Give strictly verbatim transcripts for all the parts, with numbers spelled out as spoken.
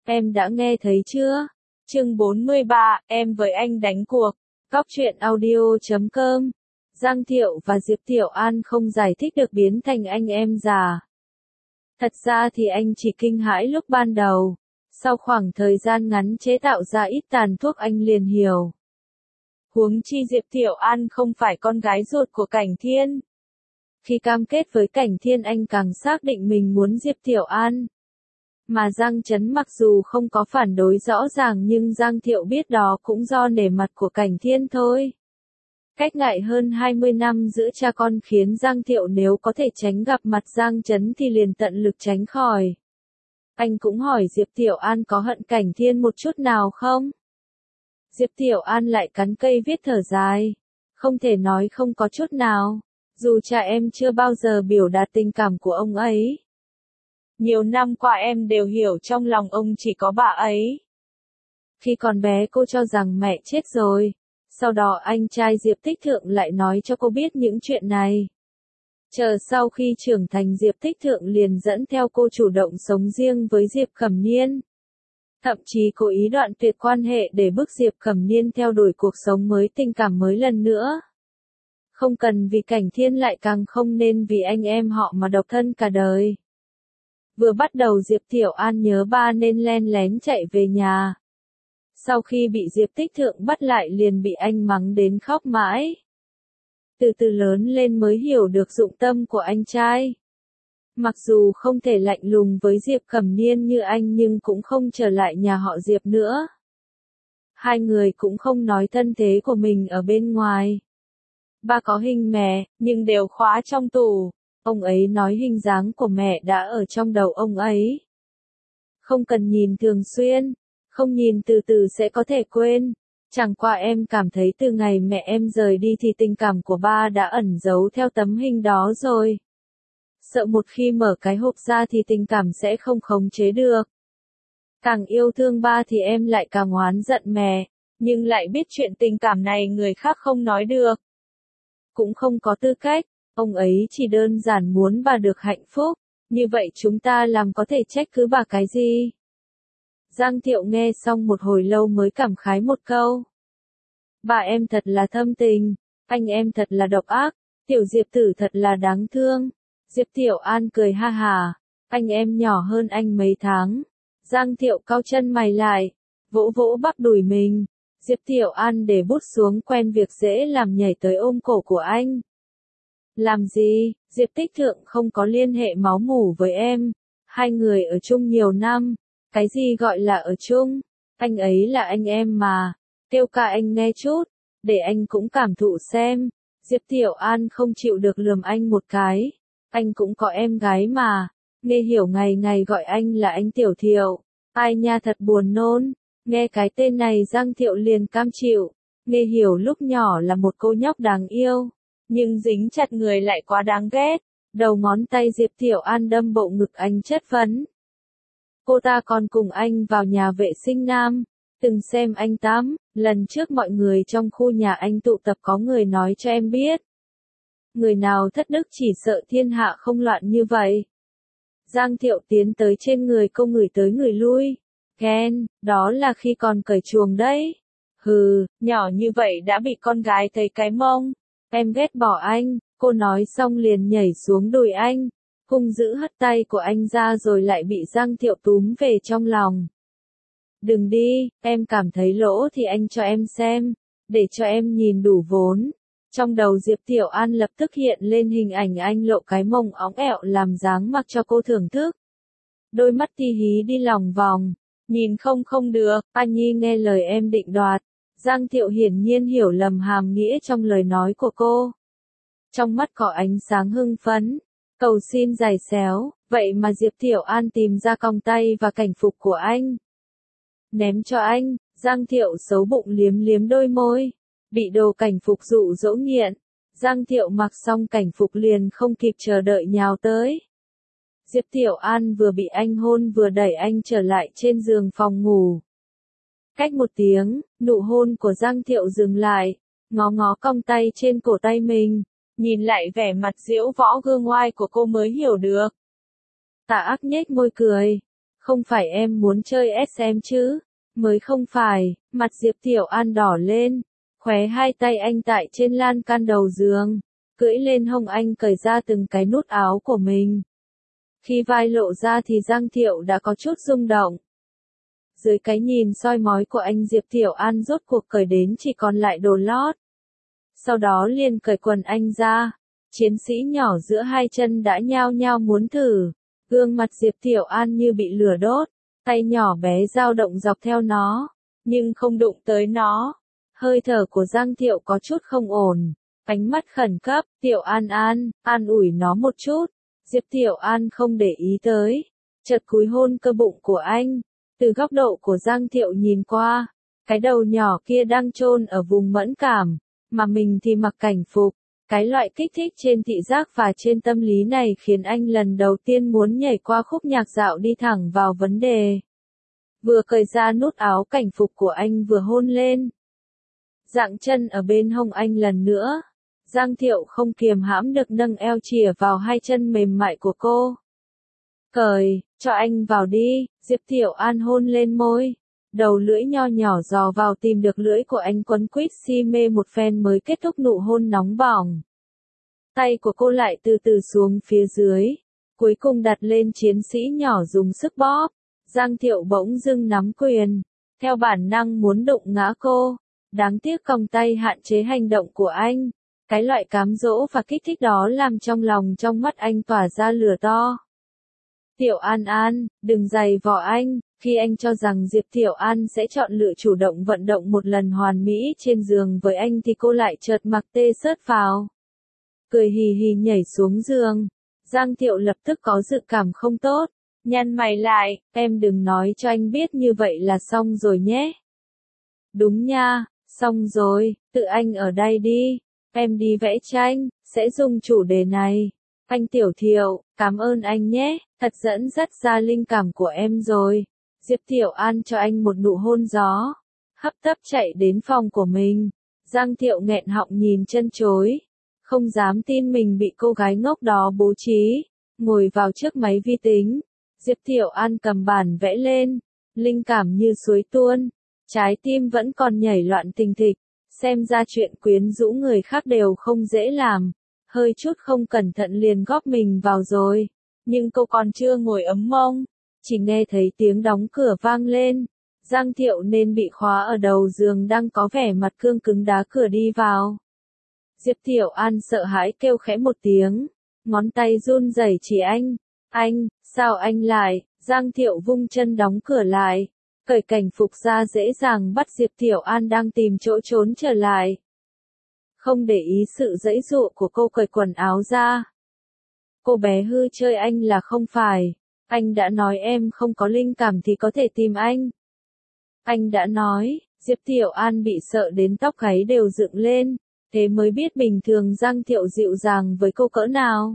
Em đã nghe thấy chưa? Chương bốn mươi ba, em với anh đánh cuộc. Cóc truyện audio chấm com. Giang Thiệu và Diệp Tiểu An không giải thích được biến thành anh em già. Thật ra thì anh chỉ kinh hãi lúc ban đầu. Sau khoảng thời gian ngắn chế tạo ra ít tàn thuốc anh liền hiểu. Huống chi Diệp Tiểu An không phải con gái ruột của Cảnh Thiên. Khi cam kết với Cảnh Thiên anh càng xác định mình muốn Diệp Tiểu An. Mà Giang Trấn mặc dù không có phản đối rõ ràng nhưng Giang Thiệu biết đó cũng do nể mặt của Cảnh Thiên thôi. Cách ngại hơn hai mươi năm giữa cha con khiến Giang Thiệu nếu có thể tránh gặp mặt Giang Trấn thì liền tận lực tránh khỏi. Anh cũng hỏi Diệp Tiểu An có hận Cảnh Thiên một chút nào không? Diệp Tiểu An lại cắn cây viết thở dài. Không thể nói không có chút nào. Dù cha em chưa bao giờ biểu đạt tình cảm của ông ấy. Nhiều năm qua em đều hiểu trong lòng ông chỉ có bà ấy. Khi còn bé cô cho rằng mẹ chết rồi. Sau đó anh trai Diệp Tích Thượng lại nói cho cô biết những chuyện này. Chờ sau khi trưởng thành Diệp Tích Thượng liền dẫn theo cô chủ động sống riêng với Diệp Cẩm Niên. Thậm chí cố ý đoạn tuyệt quan hệ để bức Diệp Cẩm Niên theo đuổi cuộc sống mới tình cảm mới lần nữa. Không cần vì Cảnh Thiên lại càng không nên vì anh em họ mà độc thân cả đời. Vừa bắt đầu Diệp Tiểu An nhớ ba nên len lén chạy về nhà. Sau khi bị Diệp Tích Thượng bắt lại liền bị anh mắng đến khóc mãi. Từ từ lớn lên mới hiểu được dụng tâm của anh trai. Mặc dù không thể lạnh lùng với Diệp Cẩm Niên như anh nhưng cũng không trở lại nhà họ Diệp nữa. Hai người cũng không nói thân thế của mình ở bên ngoài. Ba có hình mẹ, nhưng đều khóa trong tủ. Ông ấy nói hình dáng của mẹ đã ở trong đầu ông ấy. Không cần nhìn thường xuyên, không nhìn từ từ sẽ có thể quên. Chẳng qua em cảm thấy từ ngày mẹ em rời đi thì tình cảm của ba đã ẩn giấu theo tấm hình đó rồi. Sợ một khi mở cái hộp ra thì tình cảm sẽ không khống chế được. Càng yêu thương ba thì em lại càng oán giận mẹ, nhưng lại biết chuyện tình cảm này người khác không nói được. Cũng không có tư cách, ông ấy chỉ đơn giản muốn bà được hạnh phúc, như vậy chúng ta làm có thể trách cứ bà cái gì? Giang Thiệu nghe xong một hồi lâu mới cảm khái một câu. Bà em thật là thâm tình, anh em thật là độc ác, tiểu Diệp tử thật là đáng thương. Diệp Tiểu An cười ha hà, anh em nhỏ hơn anh mấy tháng. Giang Thiệu cau chân mày lại, vỗ vỗ bắp đùi mình. Diệp Tiểu An để bút xuống quen việc dễ làm nhảy tới ôm cổ của anh. Làm gì, Diệp Tích Thượng không có liên hệ máu mủ với em. Hai người ở chung nhiều năm. Cái gì gọi là ở chung? Anh ấy là anh em mà. Kêu ca anh nghe chút, để anh cũng cảm thụ xem. Diệp Tiểu An không chịu được lườm anh một cái. Anh cũng có em gái mà. Nghe hiểu ngày ngày gọi anh là anh Tiểu Thiệu. Ai nha thật buồn nôn. Nghe cái tên này Giang Thiệu liền cam chịu. Nghe hiểu lúc nhỏ là một cô nhóc đáng yêu. Nhưng dính chặt người lại quá đáng ghét. Đầu ngón tay Diệp Tiểu An đâm bộ ngực anh chất vấn. Cô ta còn cùng anh vào nhà vệ sinh nam. Từng xem anh tắm. Lần trước mọi người trong khu nhà anh tụ tập có người nói cho em biết. Người nào thất đức chỉ sợ thiên hạ không loạn như vậy. Giang Thiệu tiến tới trên người cô ngửi tới người lui. Ghen, đó là khi còn cởi chuồng đấy. Hừ, nhỏ như vậy đã bị con gái thấy cái mông. Em ghét bỏ anh, cô nói xong liền nhảy xuống đùi anh. Hung dữ hất tay của anh ra rồi lại bị Giang Thiệu túm về trong lòng. Đừng đi, em cảm thấy lỗ thì anh cho em xem, để cho em nhìn đủ vốn. Trong đầu Diệp Tiểu An lập tức hiện lên hình ảnh anh lộ cái mông óng ẹo làm dáng mặc cho cô thưởng thức. Đôi mắt ti hí đi lòng vòng, nhìn không không được, anh nhi nghe lời em định đoạt. Giang Thiệu hiển nhiên hiểu lầm hàm nghĩa trong lời nói của cô. Trong mắt có ánh sáng hưng phấn, cầu xin giày xéo, vậy mà Diệp Tiểu An tìm ra còng tay và cảnh phục của anh. Ném cho anh, Giang Thiệu xấu bụng liếm liếm đôi môi, bị đồ cảnh phục dụ dỗ nghiện. Giang Thiệu mặc xong cảnh phục liền không kịp chờ đợi nhào tới. Diệp Tiểu An vừa bị anh hôn vừa đẩy anh trở lại trên giường phòng ngủ. Cách một tiếng, nụ hôn của Giang Thiệu dừng lại, ngó ngó cong tay trên cổ tay mình, nhìn lại vẻ mặt diễu võ gương oai của cô mới hiểu được. Tạ Ác nhếch môi cười, Không phải em muốn chơi ét em chứ? Mới không phải, mặt Diệp Tiểu An đỏ lên, khóe hai tay anh tại trên lan can đầu giường, cưỡi lên hông anh cởi ra từng cái nút áo của mình. Khi vai lộ ra thì Giang Thiệu đã có chút rung động. Dưới cái nhìn soi mói của anh Diệp Tiểu An rốt cuộc cởi đến chỉ còn lại đồ lót. Sau đó liền cởi quần anh ra, chiến sĩ nhỏ giữa hai chân đã nhao nhao muốn thử, gương mặt Diệp Tiểu An như bị lửa đốt, tay nhỏ bé dao động dọc theo nó, nhưng không đụng tới nó. Hơi thở của Giang Thiệu có chút không ổn, ánh mắt khẩn cấp, Tiểu An An, an ủi nó một chút. Diệp Tiểu An không để ý tới, chợt cúi hôn cơ bụng của anh, từ góc độ của Giang Thiệu nhìn qua, cái đầu nhỏ kia đang chôn ở vùng mẫn cảm, mà mình thì mặc cảnh phục. Cái loại kích thích trên thị giác và trên tâm lý này khiến anh lần đầu tiên muốn nhảy qua khúc nhạc dạo đi thẳng vào vấn đề. Vừa cởi ra nút áo cảnh phục của anh vừa hôn lên. Dạng chân ở bên hông anh lần nữa. Giang Thiệu không kiềm hãm được nâng eo chìa vào hai chân mềm mại của cô. Cởi, cho anh vào đi, Diệp Tiểu An hôn lên môi. Đầu lưỡi nho nhỏ dò vào tìm được lưỡi của anh quấn quýt si mê một phen mới kết thúc nụ hôn nóng bỏng. Tay của cô lại từ từ xuống phía dưới, cuối cùng đặt lên chiến sĩ nhỏ dùng sức bóp. Giang Thiệu bỗng dưng nắm quyền, theo bản năng muốn đụng ngã cô. Đáng tiếc còng tay hạn chế hành động của anh. Cái loại cám dỗ và kích thích đó làm trong lòng trong mắt anh tỏa ra lửa to. Tiểu An An, đừng giày vò anh. Khi anh cho rằng Diệp Tiểu An sẽ chọn lựa chủ động vận động một lần hoàn mỹ trên giường với anh thì cô lại chợt mặc tê sớt vào. Cười hì hì nhảy xuống giường. Giang Thiệu lập tức có dự cảm không tốt. Nhăn mày lại, em đừng nói cho anh biết như vậy là xong rồi nhé. Đúng nha, xong rồi, tự anh ở đây đi. Em đi vẽ tranh, sẽ dùng chủ đề này. Anh Tiểu Thiệu, cảm ơn anh nhé, thật dẫn dắt ra linh cảm của em rồi. Diệp Tiểu An cho anh một nụ hôn gió, hấp tấp chạy đến phòng của mình. Giang Thiệu nghẹn họng nhìn chân chối, không dám tin mình bị cô gái ngốc đó bố trí. Ngồi vào trước máy vi tính, Diệp Tiểu An cầm bản vẽ lên, linh cảm như suối tuôn, trái tim vẫn còn nhảy loạn tình thịch. Xem ra chuyện quyến rũ người khác đều không dễ làm, hơi chút không cẩn thận liền góp mình vào rồi. Nhưng cô còn chưa ngồi ấm mông, chỉ nghe thấy tiếng đóng cửa vang lên. Giang Thiệu nên bị khóa ở đầu giường đang có vẻ mặt cương cứng đá cửa đi vào. Diệp Tiểu An sợ hãi kêu khẽ một tiếng, ngón tay run rẩy chỉ anh. Anh, sao anh lại? Giang Thiệu vung chân đóng cửa lại, cởi cảnh phục ra dễ dàng bắt Diệp Tiểu An đang tìm chỗ trốn trở lại. Không để ý sự giãy giụa của cô cởi quần áo ra. Cô bé hư chơi anh là không phải. Anh đã nói em không có linh cảm thì có thể tìm anh. Anh đã nói, Diệp Tiểu An bị sợ đến tóc gáy đều dựng lên, thế mới biết bình thường Giang Thiệu dịu dàng với cô cỡ nào.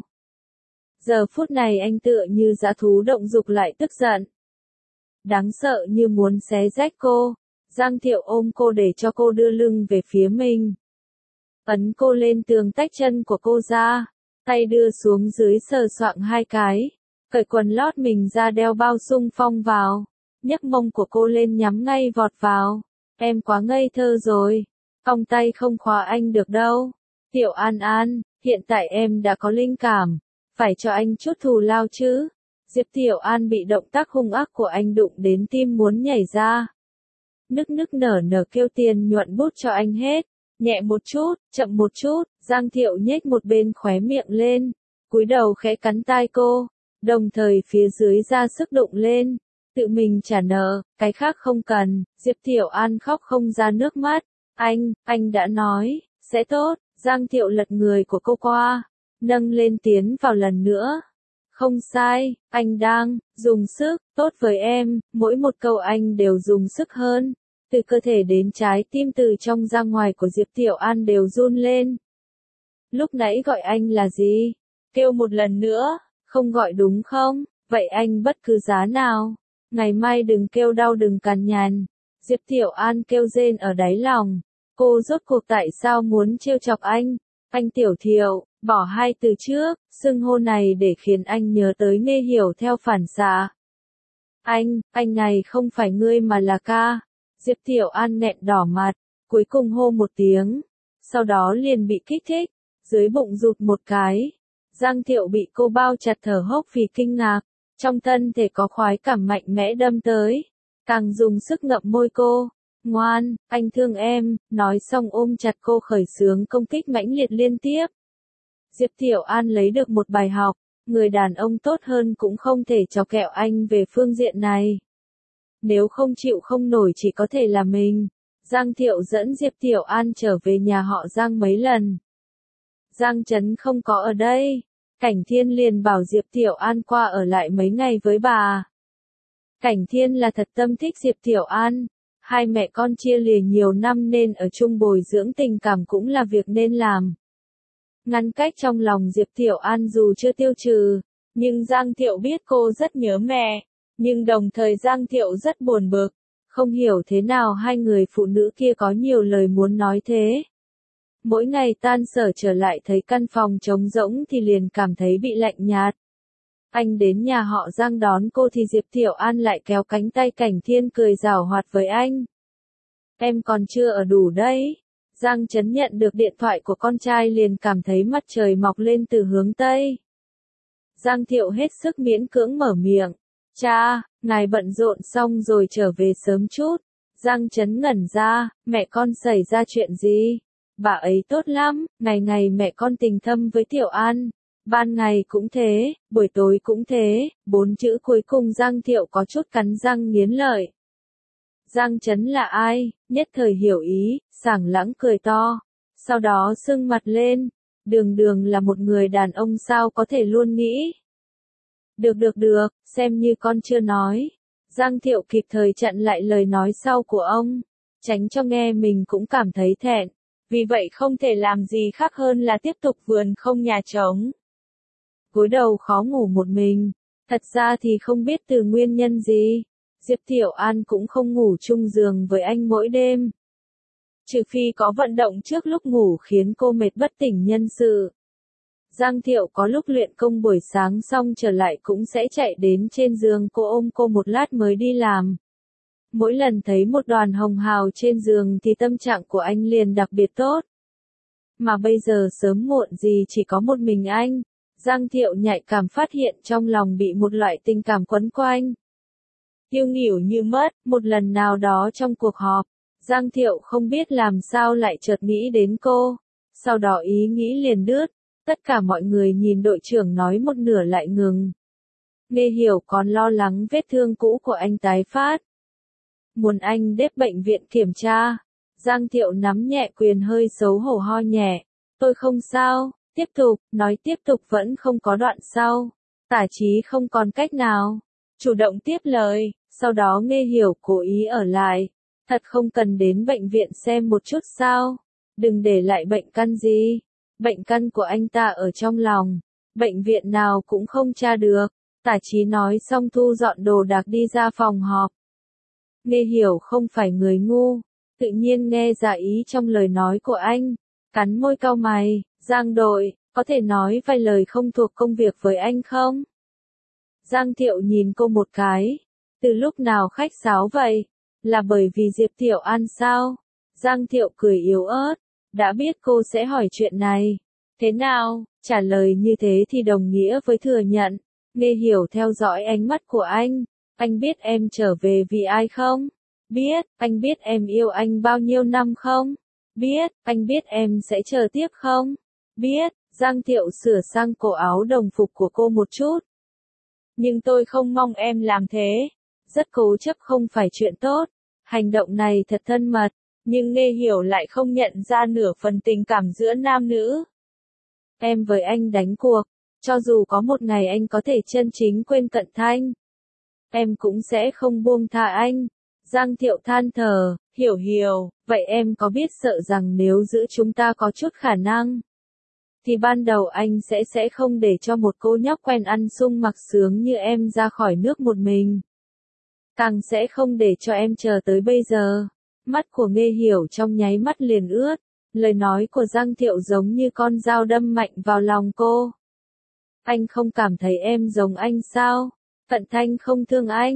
Giờ phút này anh tựa như dã thú động dục lại tức giận. Đáng sợ như muốn xé rách cô. Giang Thiệu ôm cô để cho cô đưa lưng về phía mình. Ấn cô lên tường tách chân của cô ra, tay đưa xuống dưới sờ soạng hai cái, cởi quần lót mình ra đeo bao xung phong vào, nhấc mông của cô lên nhắm ngay vọt vào. Em quá ngây thơ rồi, cong tay không khóa anh được đâu. Tiểu An An, hiện tại em đã có linh cảm, phải cho anh chút thù lao chứ. Diệp Tiểu An bị động tác hung ác của anh đụng đến tim muốn nhảy ra. Nức nức nở nở kêu tiền nhuận bút cho anh hết. Nhẹ một chút, chậm một chút. Giang Thiệu nhếch một bên khóe miệng lên, cúi đầu khẽ cắn tai cô, đồng thời phía dưới ra sức đụng lên. Tự mình trả nợ, cái khác không cần. Diệp Tiểu An khóc không ra nước mắt. Anh, anh đã nói, sẽ tốt. Giang Thiệu lật người của cô qua, nâng lên tiến vào lần nữa. Không sai, anh đang dùng sức, tốt với em, mỗi một câu anh đều dùng sức hơn. Từ cơ thể đến trái tim từ trong ra ngoài của Diệp Tiểu An đều run lên. Lúc nãy gọi anh là gì? Kêu một lần nữa, không gọi đúng không? Vậy anh bất cứ giá nào. Ngày mai đừng kêu đau đừng cằn nhằn. Diệp Tiểu An kêu rên ở đáy lòng. Cô rốt cuộc tại sao muốn trêu chọc anh? Anh Tiểu Thiệu, bỏ hai từ trước, xưng hô này để khiến anh nhớ tới Nghe Hiểu theo phản xạ. Anh, anh này không phải ngươi mà là ca. Diệp Tiểu An nghẹn đỏ mặt, cuối cùng hô một tiếng, sau đó liền bị kích thích, dưới bụng rụt một cái. Giang Thiệu bị cô bao chặt thở hốc vì kinh ngạc, trong thân thể có khoái cảm mạnh mẽ đâm tới, càng dùng sức ngậm môi cô. Ngoan, anh thương em, nói xong ôm chặt cô khởi xướng công kích mãnh liệt liên tiếp. Diệp Tiểu An lấy được một bài học, người đàn ông tốt hơn cũng không thể chọc kẹo anh về phương diện này. Nếu không chịu không nổi chỉ có thể là mình. Giang Thiệu dẫn Diệp Tiểu An trở về nhà họ Giang mấy lần. Giang Trấn không có ở đây, Cảnh Thiên liền bảo Diệp Tiểu An qua ở lại mấy ngày với bà. Cảnh Thiên là thật tâm thích Diệp Tiểu An, hai mẹ con chia lìa nhiều năm nên ở chung bồi dưỡng tình cảm cũng là việc nên làm. Ngăn cách trong lòng Diệp Tiểu An dù chưa tiêu trừ, nhưng Giang Thiệu biết cô rất nhớ mẹ, nhưng đồng thời Giang Thiệu rất buồn bực, không hiểu thế nào hai người phụ nữ kia có nhiều lời muốn nói thế. Mỗi ngày tan sở trở lại thấy căn phòng trống rỗng thì liền cảm thấy bị lạnh nhạt. Anh đến nhà họ Giang đón cô thì Diệp Tiểu An lại kéo cánh tay Cảnh Thiên cười giảo hoạt với anh. Em còn chưa ở đủ đấy. Giang Trấn nhận được điện thoại của con trai liền cảm thấy mặt trời mọc lên từ hướng Tây. Giang Thiệu hết sức miễn cưỡng mở miệng. Cha, ngài bận rộn xong rồi trở về sớm chút. Giang Trấn ngẩn ra, mẹ con xảy ra chuyện gì? Bà ấy tốt lắm, ngày ngày mẹ con tình thâm với Tiểu An. Ban ngày cũng thế, buổi tối cũng thế, bốn chữ cuối cùng Giang Thiệu có chút cắn răng nghiến lợi. Giang Trấn là ai? Nhất thời hiểu ý, sảng lãng cười to. Sau đó sưng mặt lên. Đường đường là một người đàn ông sao có thể luôn nghĩ. Được được được, xem như con chưa nói. Giang Thiệu kịp thời chặn lại lời nói sau của ông, tránh cho nghe mình cũng cảm thấy thẹn. Vì vậy không thể làm gì khác hơn là tiếp tục vườn không nhà trống. Gối đầu khó ngủ một mình. Thật ra thì không biết từ nguyên nhân gì, Diệp Tiểu An cũng không ngủ chung giường với anh mỗi đêm. Trừ phi có vận động trước lúc ngủ khiến cô mệt bất tỉnh nhân sự. Giang Thiệu có lúc luyện công buổi sáng xong trở lại cũng sẽ chạy đến trên giường cô ôm cô một lát mới đi làm. Mỗi lần thấy một đoàn hồng hào trên giường thì tâm trạng của anh liền đặc biệt tốt. Mà bây giờ sớm muộn gì chỉ có một mình anh. Giang Thiệu nhạy cảm phát hiện trong lòng bị một loại tình cảm quấn quanh. Tiêu nghỉu như mất, một lần nào đó trong cuộc họp, Giang Thiệu không biết làm sao lại chợt nghĩ đến cô. Sau đó ý nghĩ liền đứt, tất cả mọi người nhìn đội trưởng nói một nửa lại ngừng. Nghe hiểu còn lo lắng vết thương cũ của anh tái phát. Muốn anh đến bệnh viện kiểm tra. Giang Thiệu nắm nhẹ quyền hơi xấu hổ ho nhẹ. Tôi không sao, tiếp tục, nói tiếp tục vẫn không có đoạn sau. Tả Chí không còn cách nào. Chủ động tiếp lời, sau đó Nghe hiểu cố ý ở lại. Thật không cần đến bệnh viện xem một chút sao? Đừng để lại bệnh căn gì. Bệnh căn của anh ta ở trong lòng. Bệnh viện nào cũng không tra được. Tả Chí nói xong thu dọn đồ đạc đi ra phòng họp. Nghe hiểu không phải người ngu. Tự nhiên nghe ra ý trong lời nói của anh. Cắn môi cau mày. Giang đội, có thể nói vài lời không thuộc công việc với anh không? Giang Thiệu nhìn cô một cái. Từ lúc nào khách sáo vậy? Là bởi vì Diệp Tiểu An sao? Giang Thiệu cười yếu ớt. Đã biết cô sẽ hỏi chuyện này. Thế nào? Trả lời như thế thì đồng nghĩa với thừa nhận. Nghe hiểu theo dõi ánh mắt của anh. Anh biết em trở về vì ai không? Biết. Anh biết em yêu anh bao nhiêu năm không? Biết. Anh biết em sẽ chờ tiếp không? Biết. Giang Thiệu sửa sang cổ áo đồng phục của cô một chút. Nhưng tôi không mong em làm thế. Rất cố chấp không phải chuyện tốt. Hành động này thật thân mật. Nhưng Nghe hiểu lại không nhận ra nửa phần tình cảm giữa nam nữ. Em với anh đánh cuộc. Cho dù có một ngày anh có thể chân chính quên Cận Thanh. Em cũng sẽ không buông tha anh. Giang Thiệu than thở. Hiểu hiểu. Vậy em có biết sợ rằng nếu giữa chúng ta có chút khả năng. Thì ban đầu anh sẽ sẽ không để cho một cô nhóc quen ăn sung mặc sướng như em ra khỏi nước một mình. Càng sẽ không để cho em chờ tới bây giờ. Mắt của Nghe hiểu trong nháy mắt liền ướt. Lời nói của Giang Thiệu giống như con dao đâm mạnh vào lòng cô. Anh không cảm thấy em giống anh sao? Cận Thanh không thương anh.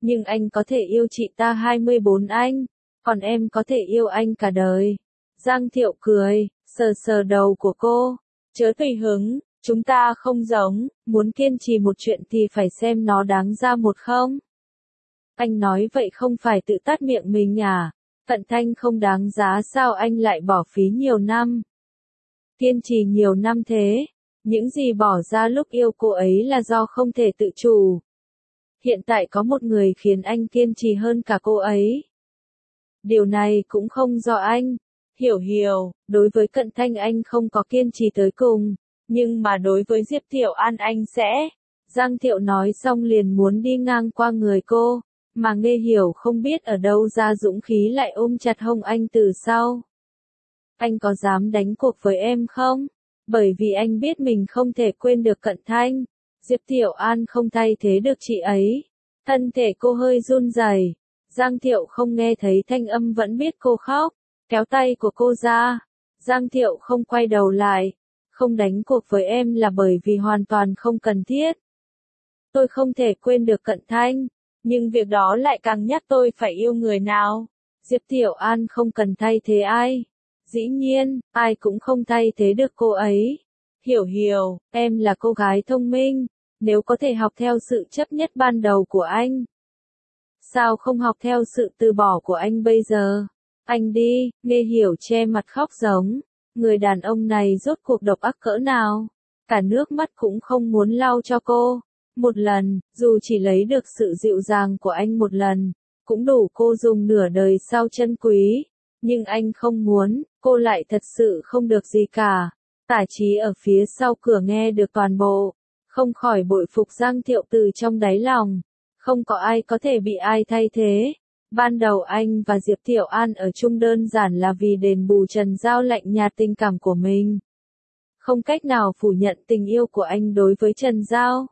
Nhưng anh có thể yêu chị ta hai mươi bốn anh, còn em có thể yêu anh cả đời. Giang Thiệu cười, sờ sờ đầu của cô. Chớ tùy hứng, chúng ta không giống, muốn kiên trì một chuyện thì phải xem nó đáng ra một không. Anh nói vậy không phải tự tát miệng mình à? Cận Thanh không đáng giá sao anh lại bỏ phí nhiều năm? Kiên trì nhiều năm thế, những gì bỏ ra lúc yêu cô ấy là do không thể tự chủ. Hiện tại có một người khiến anh kiên trì hơn cả cô ấy. Điều này cũng không do anh. Hiểu hiểu, đối với Cận Thanh anh không có kiên trì tới cùng, nhưng mà đối với Diệp Thiệu An anh sẽ. Giang Thiệu nói xong liền muốn đi ngang qua người cô, mà Nghe Hiểu không biết ở đâu ra dũng khí lại ôm chặt hông anh từ sau. Anh có dám đánh cuộc với em không? Bởi vì anh biết mình không thể quên được Cận Thanh. Diệp Thiệu An không thay thế được chị ấy. Thân thể cô hơi run rẩy. Giang Thiệu không nghe thấy thanh âm vẫn biết cô khóc, kéo tay của cô ra. Giang Thiệu không quay đầu lại. Không đánh cuộc với em là bởi vì hoàn toàn không cần thiết. Tôi không thể quên được Cận Thanh, nhưng việc đó lại càng nhắc tôi phải yêu người nào. Diệp Thiệu An không cần thay thế ai. Dĩ nhiên, ai cũng không thay thế được cô ấy. Hiểu hiểu, em là cô gái thông minh, nếu có thể học theo sự chấp nhất ban đầu của anh. Sao không học theo sự từ bỏ của anh bây giờ? Anh đi, Nghe Hiểu che mặt khóc giống. Người đàn ông này rốt cuộc độc ác cỡ nào? Cả nước mắt cũng không muốn lau cho cô. Một lần, dù chỉ lấy được sự dịu dàng của anh một lần, cũng đủ cô dùng nửa đời sau trân quý. Nhưng anh không muốn, cô lại thật sự không được gì cả. Tả Chí ở phía sau cửa nghe được toàn bộ, không khỏi bội phục Giang Thiệu từ trong đáy lòng. Không có ai có thể bị ai thay thế. Ban đầu anh và Diệp Thiệu An ở chung đơn giản là vì đền bù Trần Giao lạnh nhạt tình cảm của mình. Không cách nào phủ nhận tình yêu của anh đối với Trần Giao.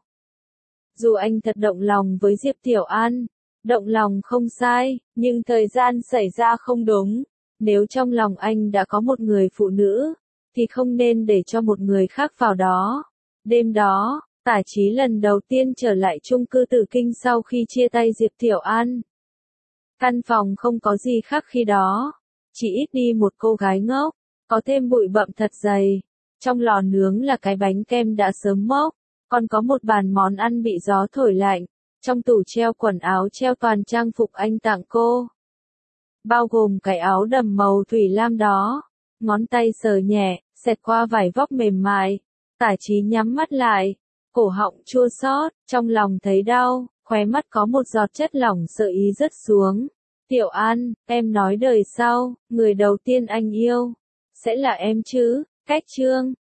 Dù anh thật động lòng với Diệp Thiệu An, động lòng không sai, nhưng thời gian xảy ra không đúng. Nếu trong lòng anh đã có một người phụ nữ, thì không nên để cho một người khác vào đó. Đêm đó, Tả Chí lần đầu tiên trở lại chung cư Tử Kinh sau khi chia tay Diệp Thiệu An. Căn phòng không có gì khác khi đó, chỉ ít đi một cô gái ngốc, có thêm bụi bặm thật dày. Trong lò nướng là cái bánh kem đã sớm mốc, còn có một bàn món ăn bị gió thổi lạnh. Trong tủ treo quần áo treo toàn trang phục anh tặng cô, bao gồm cái áo đầm màu thủy lam đó. Ngón tay sờ nhẹ, xẹt qua vải vóc mềm mại. Tả Chí nhắm mắt lại, cổ họng chua xót, trong lòng thấy đau, khóe mắt có một giọt chất lỏng sợ ý rớt xuống. Tiểu An, em nói đời sau, người đầu tiên anh yêu sẽ là em chứ? Cách chương